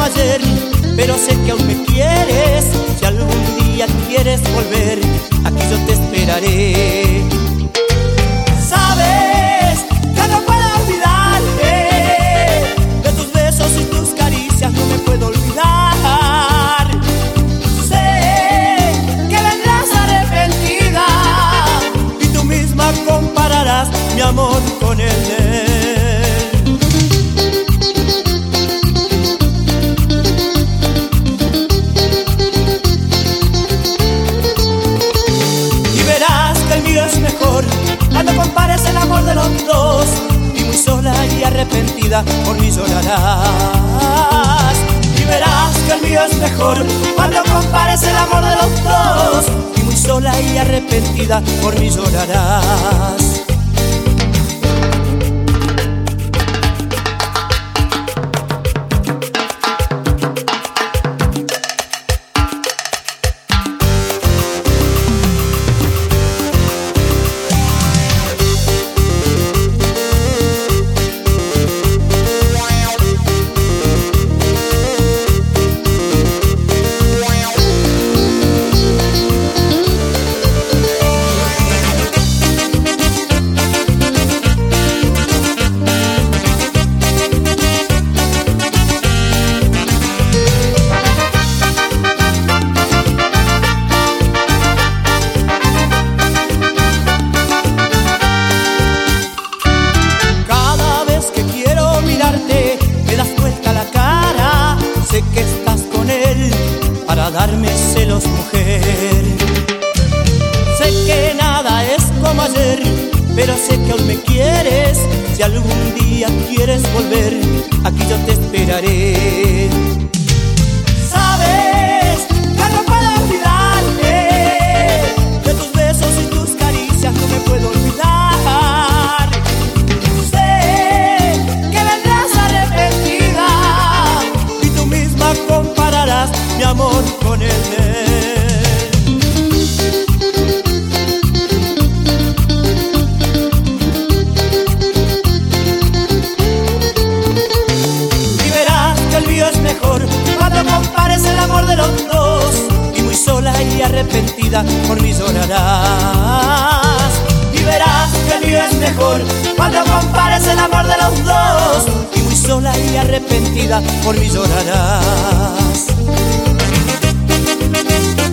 ayer, pero sé que aún me quieres. Si algún día quieres volver, aquí yo te esperaré. Sabes que no puedo olvidarte, de tus besos y tus caricias no me puedo olvidar. Sé que vendrás arrepentida y tú misma compararás mi amor con el de él. Cuando compares el amor de los dos, y muy sola y arrepentida por mí llorarás. Y verás que el mío es mejor. Cuando compares el amor de los dos, y muy sola y arrepentida por mí llorarás. Que estás con él para darme celos, mujer. Sé que nada es como ayer, pero sé que aún me quieres. Si algún día quieres volver, aquí yo te esperaré. Sabes que no puedo olvidarte, de tus besos y tus caricias no me puedo olvidar. Compararás mi amor con el de él. Y verás que el mío es mejor. Cuando compares el amor de los dos, y muy sola y arrepentida por mí llorarás. Y verás que el mío es mejor. Cuando compares el amor de los dos, y muy sola y arrepentida por mí llorarás.